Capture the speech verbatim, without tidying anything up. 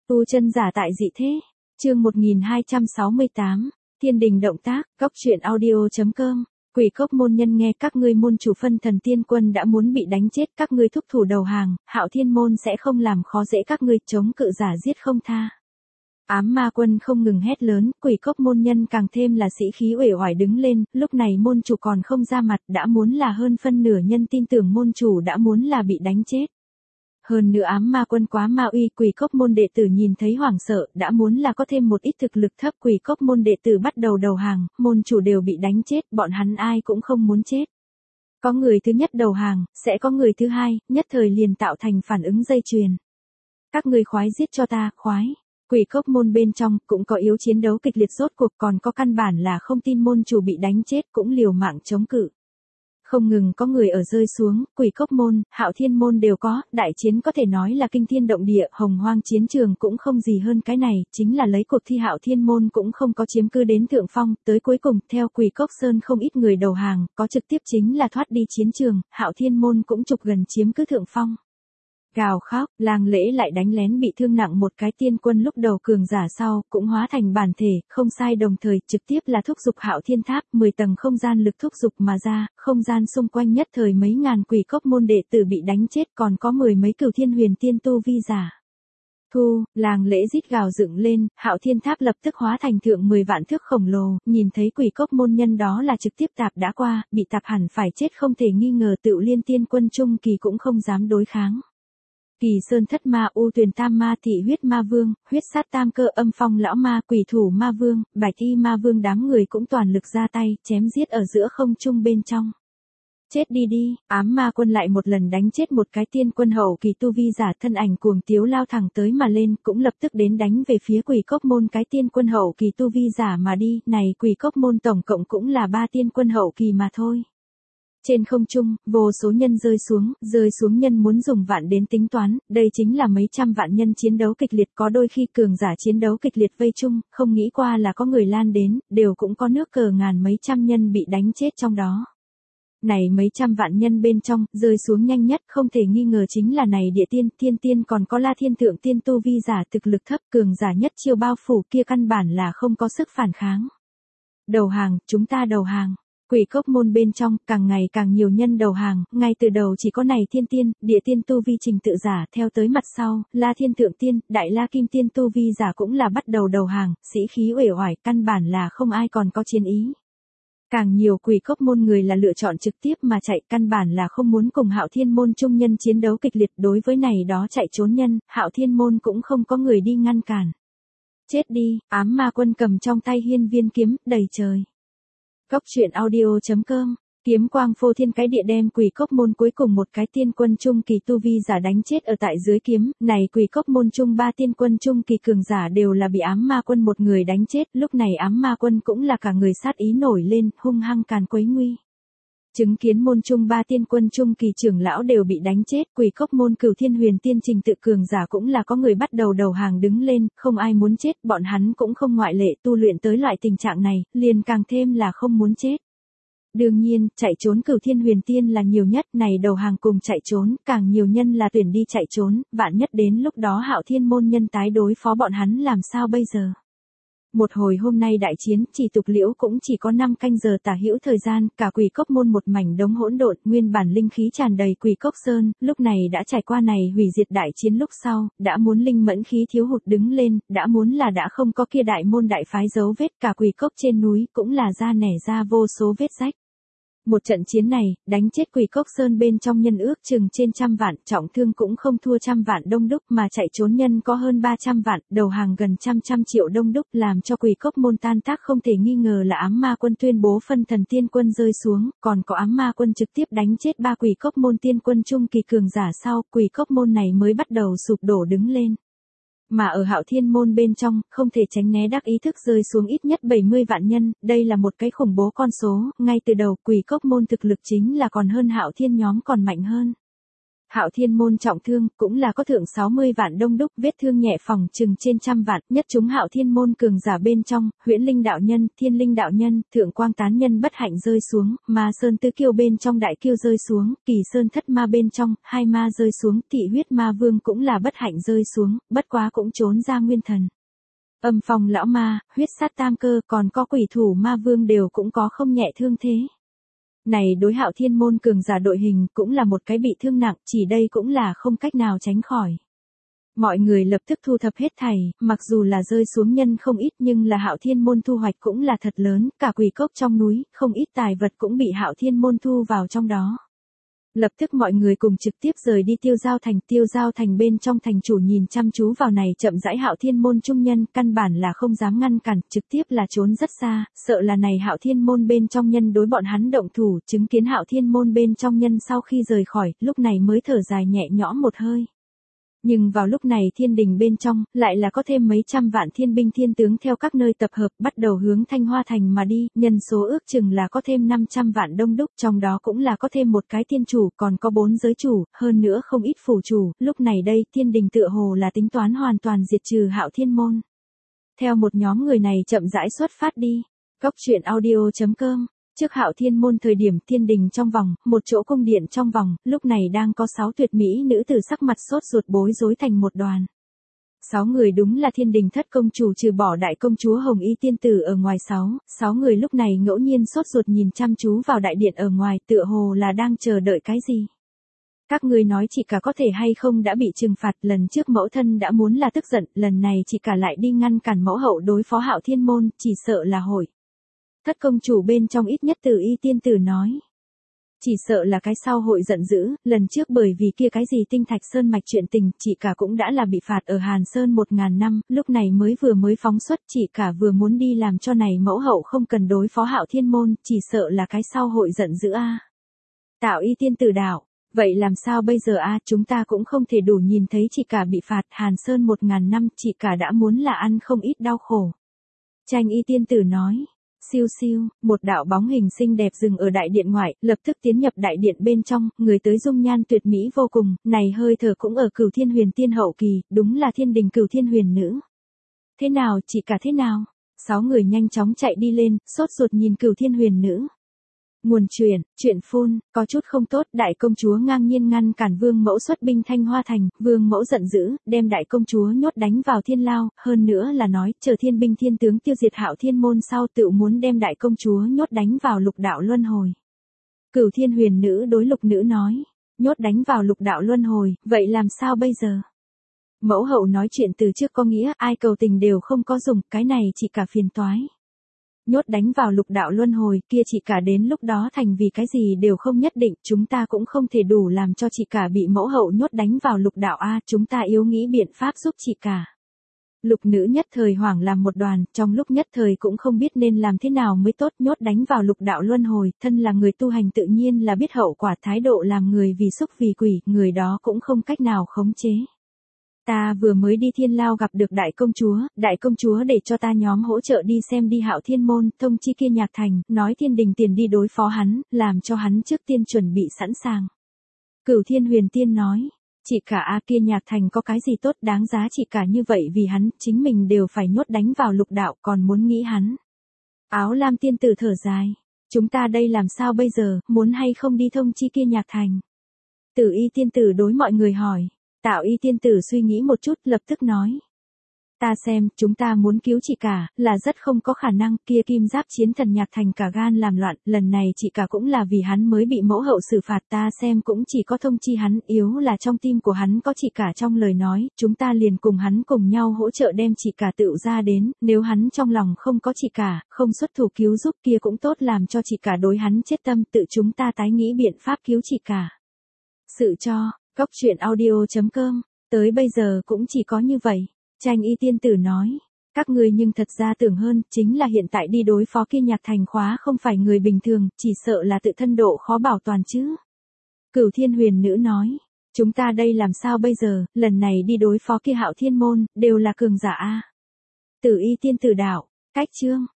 Tu chân giả tại dị thế. Chương một nghìn hai trăm sáu mươi tám. Thiên đình động tác, góc truyện audio.com. Quỷ cốc môn nhân nghe các ngươi môn chủ phân thần tiên quân đã muốn bị đánh chết, các ngươi thúc thủ đầu hàng, Hạo Thiên môn sẽ không làm khó dễ các ngươi, chống cự giả giết không tha. Ám ma quân không ngừng hét lớn, quỷ cốc môn nhân càng thêm là sĩ khí uể oải đứng lên, lúc này môn chủ còn không ra mặt, đã muốn là hơn phân nửa nhân tin tưởng môn chủ đã muốn là bị đánh chết. Hơn nữa ám ma quân quá ma uy, quỷ cốc môn đệ tử nhìn thấy hoảng sợ, đã muốn là có thêm một ít thực lực thấp, quỷ cốc môn đệ tử bắt đầu đầu hàng, môn chủ đều bị đánh chết, bọn hắn ai cũng không muốn chết. Có người thứ nhất đầu hàng, sẽ có người thứ hai, nhất thời liền tạo thành phản ứng dây chuyền. Các ngươi khoái giết cho ta, khoái. Quỷ cốc môn bên trong cũng có yếu chiến đấu kịch liệt, rốt cuộc còn có căn bản là không tin môn chủ bị đánh chết cũng liều mạng chống cự. Không ngừng có người ở rơi xuống, quỷ cốc môn, Hạo Thiên môn đều có, đại chiến có thể nói là kinh thiên động địa, hồng hoang chiến trường cũng không gì hơn cái này, chính là lấy cuộc thi Hạo Thiên môn cũng không có chiếm cư đến thượng phong, tới cuối cùng, theo quỷ cốc sơn không ít người đầu hàng, có trực tiếp chính là thoát đi chiến trường, Hạo Thiên môn cũng trục gần chiếm cứ thượng phong. Gào khóc, lang lễ lại đánh lén bị thương nặng một cái tiên quân lúc đầu cường giả sau, cũng hóa thành bản thể, không sai, đồng thời, trực tiếp là thúc dục Hạo Thiên tháp, mười tầng không gian lực thúc dục mà ra, không gian xung quanh nhất thời mấy ngàn quỷ cốc môn đệ tử bị đánh chết, còn có mười mấy cửu thiên huyền tiên tu vi giả. Thu, lang lễ rít gào dựng lên, Hạo Thiên tháp lập tức hóa thành thượng mười vạn thước khổng lồ, nhìn thấy quỷ cốc môn nhân đó là trực tiếp tạp đã qua, bị tạp hẳn phải chết không thể nghi ngờ, Tựu Liên tiên quân trung kỳ cũng không dám đối kháng. Kỳ sơn thất ma, u tuyền tam ma, thị huyết ma vương, huyết sát tam cơ, âm phong lão ma, quỷ thủ ma vương, bạch y ma vương, đám người cũng toàn lực ra tay, chém giết ở giữa không trung bên trong. Chết đi đi, ám ma quân lại một lần đánh chết một cái tiên quân hậu kỳ tu vi giả, thân ảnh cuồng tiếu lao thẳng tới mà lên, cũng lập tức đến đánh về phía quỷ cốc môn cái tiên quân hậu kỳ tu vi giả mà đi, này quỷ cốc môn tổng cộng cũng là ba tiên quân hậu kỳ mà thôi. Trên không trung, vô số nhân rơi xuống, rơi xuống nhân muốn dùng vạn đến tính toán, đây chính là mấy trăm vạn nhân chiến đấu kịch liệt, có đôi khi cường giả chiến đấu kịch liệt vây chung, không nghĩ qua là có người lan đến, đều cũng có nước cờ ngàn mấy trăm nhân bị đánh chết trong đó. Này mấy trăm vạn nhân bên trong, rơi xuống nhanh nhất, không thể nghi ngờ chính là này địa tiên, thiên tiên, còn có la thiên thượng tiên tu vi giả thực lực thấp, cường giả nhất chiêu bao phủ kia căn bản là không có sức phản kháng. Đầu hàng, chúng ta đầu hàng. Quỷ cốc môn bên trong, càng ngày càng nhiều nhân đầu hàng, ngay từ đầu chỉ có này thiên tiên, địa tiên tu vi trình tự giả, theo tới mặt sau, la thiên thượng tiên, đại la kim tiên tu vi giả cũng là bắt đầu đầu hàng, sĩ khí uể oải, căn bản là không ai còn có chiến ý. Càng nhiều quỷ cốc môn người là lựa chọn trực tiếp mà chạy, căn bản là không muốn cùng Hạo Thiên môn trung nhân chiến đấu kịch liệt, đối với này đó chạy trốn nhân, Hạo Thiên môn cũng không có người đi ngăn cản. Chết đi, ám ma quân cầm trong tay hiên viên kiếm, đầy trời. Góc truyện audio.com. Kiếm quang phô thiên cái địa đem quỷ cốc môn cuối cùng một cái tiên quân trung kỳ tu vi giả đánh chết ở tại dưới kiếm, này quỷ cốc môn trung ba tiên quân trung kỳ cường giả đều là bị ám ma quân một người đánh chết, lúc này ám ma quân cũng là cả người sát ý nổi lên, hung hăng càn quấy nguy. Chứng kiến môn trung ba tiên quân trung kỳ trưởng lão đều bị đánh chết, quỷ cốc môn cửu thiên huyền tiên trình tự cường giả cũng là có người bắt đầu đầu hàng đứng lên, không ai muốn chết, bọn hắn cũng không ngoại lệ, tu luyện tới loại tình trạng này, liền càng thêm là không muốn chết. Đương nhiên, chạy trốn cửu thiên huyền tiên là nhiều nhất, này đầu hàng cùng chạy trốn, càng nhiều nhân là tuyển đi chạy trốn, vạn nhất đến lúc đó Hạo Thiên môn nhân tái đối phó bọn hắn làm sao bây giờ. Một hồi hôm nay đại chiến, chỉ tục liễu cũng chỉ có năm canh giờ tả hữu thời gian, cả quỷ cốc môn một mảnh đống hỗn độn, nguyên bản linh khí tràn đầy quỷ cốc sơn, lúc này đã trải qua này hủy diệt đại chiến lúc sau, đã muốn linh mẫn khí thiếu hụt đứng lên, đã muốn là đã không có kia đại môn đại phái dấu vết, cả quỷ cốc trên núi cũng là ra nẻ ra vô số vết rách. Một trận chiến này, đánh chết quỷ cốc sơn bên trong nhân ước chừng trên trăm vạn, trọng thương cũng không thua trăm vạn đông đúc, mà chạy trốn nhân có hơn ba trăm vạn, đầu hàng gần trăm trăm triệu đông đúc, làm cho quỷ cốc môn tan tác không thể nghi ngờ là ám ma quân tuyên bố phân thần tiên quân rơi xuống, còn có ám ma quân trực tiếp đánh chết ba quỷ cốc môn tiên quân trung kỳ cường giả sau, quỷ cốc môn này mới bắt đầu sụp đổ đứng lên. Mà ở Hạo Thiên môn bên trong, không thể tránh né đắc ý thức rơi xuống ít nhất bảy mươi vạn nhân, đây là một cái khủng bố con số, ngay từ đầu quỷ cốc môn thực lực chính là còn hơn Hạo Thiên nhóm còn mạnh hơn. Hạo Thiên Môn trọng thương, cũng là có thượng sáu mươi vạn đông đúc, vết thương nhẹ phòng chừng trên trăm vạn, nhất chúng Hạo Thiên Môn cường giả bên trong, Huyễn Linh đạo nhân, Thiên Linh đạo nhân, Thượng Quang tán nhân bất hạnh rơi xuống, Ma Sơn tứ kiêu bên trong đại kiêu rơi xuống, Kỳ Sơn thất ma bên trong, hai ma rơi xuống, Thị huyết ma vương cũng là bất hạnh rơi xuống, bất quá cũng trốn ra nguyên thần. Âm Phong lão ma, huyết sát tam cơ, còn có quỷ thủ ma vương đều cũng có không nhẹ thương thế. Này đối Hạo Thiên Môn cường giả đội hình cũng là một cái bị thương nặng, chỉ đây cũng là không cách nào tránh khỏi. Mọi người lập tức thu thập hết thảy, mặc dù là rơi xuống nhân không ít nhưng là Hạo Thiên Môn thu hoạch cũng là thật lớn, cả quỷ cốc trong núi, không ít tài vật cũng bị Hạo Thiên Môn thu vào trong đó. Lập tức mọi người cùng trực tiếp rời đi Tiêu Giao Thành. Tiêu Giao Thành bên trong thành chủ nhìn chăm chú vào này chậm rãi Hạo Thiên Môn trung nhân, căn bản là không dám ngăn cản, trực tiếp là trốn rất xa, sợ là này Hạo Thiên Môn bên trong nhân đối bọn hắn động thủ, chứng kiến Hạo Thiên Môn bên trong nhân sau khi rời khỏi, lúc này mới thở dài nhẹ nhõm một hơi. Nhưng vào lúc này thiên đình bên trong, lại là có thêm mấy trăm vạn thiên binh thiên tướng theo các nơi tập hợp, bắt đầu hướng Thanh Hoa Thành mà đi, nhân số ước chừng là có thêm năm trăm vạn đông đúc, trong đó cũng là có thêm một cái tiên chủ, còn có bốn giới chủ, hơn nữa không ít phủ chủ, lúc này đây thiên đình tựa hồ là tính toán hoàn toàn diệt trừ Hạo Thiên Môn. Theo một nhóm người này chậm rãi xuất phát đi. Cốc truyện audio chấm com. Trước Hạo Thiên Môn thời điểm thiên đình trong vòng, một chỗ cung điện trong vòng, lúc này đang có sáu tuyệt mỹ nữ tử sắc mặt sốt ruột bối rối thành một đoàn. Sáu người đúng là thiên đình thất công chủ trừ bỏ đại công chúa Hồng Y tiên tử ở ngoài sáu, sáu người lúc này ngẫu nhiên sốt ruột nhìn chăm chú vào đại điện ở ngoài tựa hồ là đang chờ đợi cái gì. Các ngươi nói chị cả có thể hay không đã bị trừng phạt, lần trước mẫu thân đã muốn là tức giận, lần này chị cả lại đi ngăn cản mẫu hậu đối phó Hạo Thiên Môn, chỉ sợ là hội. Thất công chủ bên trong ít nhất Từ Y tiên tử nói. Chỉ sợ là cái sau hội giận dữ, lần trước bởi vì kia cái gì tinh thạch sơn mạch chuyện tình, chị cả cũng đã là bị phạt ở Hàn Sơn một ngàn năm, lúc này mới vừa mới phóng xuất, chị cả vừa muốn đi làm cho này mẫu hậu không cần đối phó Hạo Thiên Môn, chỉ sợ là cái sau hội giận dữ a. Tạo Y tiên tử đạo, vậy làm sao bây giờ a, chúng ta cũng không thể đủ nhìn thấy chị cả bị phạt, Hàn Sơn một ngàn năm, chị cả đã muốn là ăn không ít đau khổ. Tranh Y tiên tử nói. Siêu siêu, một đạo bóng hình xinh đẹp dừng ở đại điện ngoại, lập tức tiến nhập đại điện bên trong, người tới dung nhan tuyệt mỹ vô cùng, này hơi thở cũng ở Cửu Thiên Huyền tiên hậu kỳ, đúng là thiên đình Cửu Thiên Huyền nữ. Thế nào, chị cả thế nào? Sáu người nhanh chóng chạy đi lên, sốt ruột nhìn Cửu Thiên Huyền nữ. Nguồn truyền, chuyện phun, có chút không tốt, đại công chúa ngang nhiên ngăn cản vương mẫu xuất binh Thanh Hoa Thành, vương mẫu giận dữ, đem đại công chúa nhốt đánh vào thiên lao, hơn nữa là nói, chờ thiên binh thiên tướng tiêu diệt Hạo Thiên Môn sau tự muốn đem đại công chúa nhốt đánh vào lục đạo luân hồi. Cửu Thiên Huyền nữ đối lục nữ nói, nhốt đánh vào lục đạo luân hồi, vậy làm sao bây giờ? Mẫu hậu nói chuyện từ trước có nghĩa, ai cầu tình đều không có dùng, cái này chỉ cả phiền toái. Nhốt đánh vào lục đạo luân hồi, kia chị cả đến lúc đó thành vì cái gì đều không nhất định, chúng ta cũng không thể đủ làm cho chị cả bị mẫu hậu nhốt đánh vào lục đạo a, chúng ta yếu nghĩ biện pháp giúp chị cả. Lục nữ nhất thời hoảng làm một đoàn, trong lúc nhất thời cũng không biết nên làm thế nào mới tốt, nhốt đánh vào lục đạo luân hồi, thân là người tu hành tự nhiên là biết hậu quả, thái độ làm người vì xúc vì quỷ, người đó cũng không cách nào khống chế. Ta vừa mới đi thiên lao gặp được đại công chúa, đại công chúa để cho ta nhóm hỗ trợ đi xem đi Hạo Thiên Môn, thông chi kia nhạc thành, nói thiên đình tiền đi đối phó hắn, làm cho hắn trước tiên chuẩn bị sẵn sàng. Cửu Thiên Huyền tiên nói, chị cả a kia nhạc thành có cái gì tốt đáng giá chị cả như vậy vì hắn, chính mình đều phải nhốt đánh vào lục đạo còn muốn nghĩ hắn. Áo lam tiên tử thở dài, chúng ta đây làm sao bây giờ, muốn hay không đi thông chi kia nhạc thành. Tử Y tiên tử đối mọi người hỏi. Tạo Y tiên tử suy nghĩ một chút lập tức nói. Ta xem, chúng ta muốn cứu chị cả, là rất không có khả năng, kia kim giáp chiến thần nhạc thành cả gan làm loạn, lần này chị cả cũng là vì hắn mới bị mẫu hậu xử phạt, ta xem cũng chỉ có thông chi hắn, yếu là trong tim của hắn có chị cả trong lời nói, chúng ta liền cùng hắn cùng nhau hỗ trợ đem chị cả tựu ra đến, nếu hắn trong lòng không có chị cả, không xuất thủ cứu giúp kia cũng tốt làm cho chị cả đối hắn chết tâm, tự chúng ta tái nghĩ biện pháp cứu chị cả. Sự cho. Cốc truyện audio chấm com, tới bây giờ cũng chỉ có như vậy. Tranh Y tiên tử nói, các người nhưng thật ra tưởng hơn, chính là hiện tại đi đối phó kia nhạc thành khóa không phải người bình thường, chỉ sợ là tự thân độ khó bảo toàn chứ. Cửu Thiên Huyền nữ nói, chúng ta đây làm sao bây giờ, lần này đi đối phó kia Hạo Thiên Môn, đều là cường giả a. Tử Y tiên tử đạo, cách chương.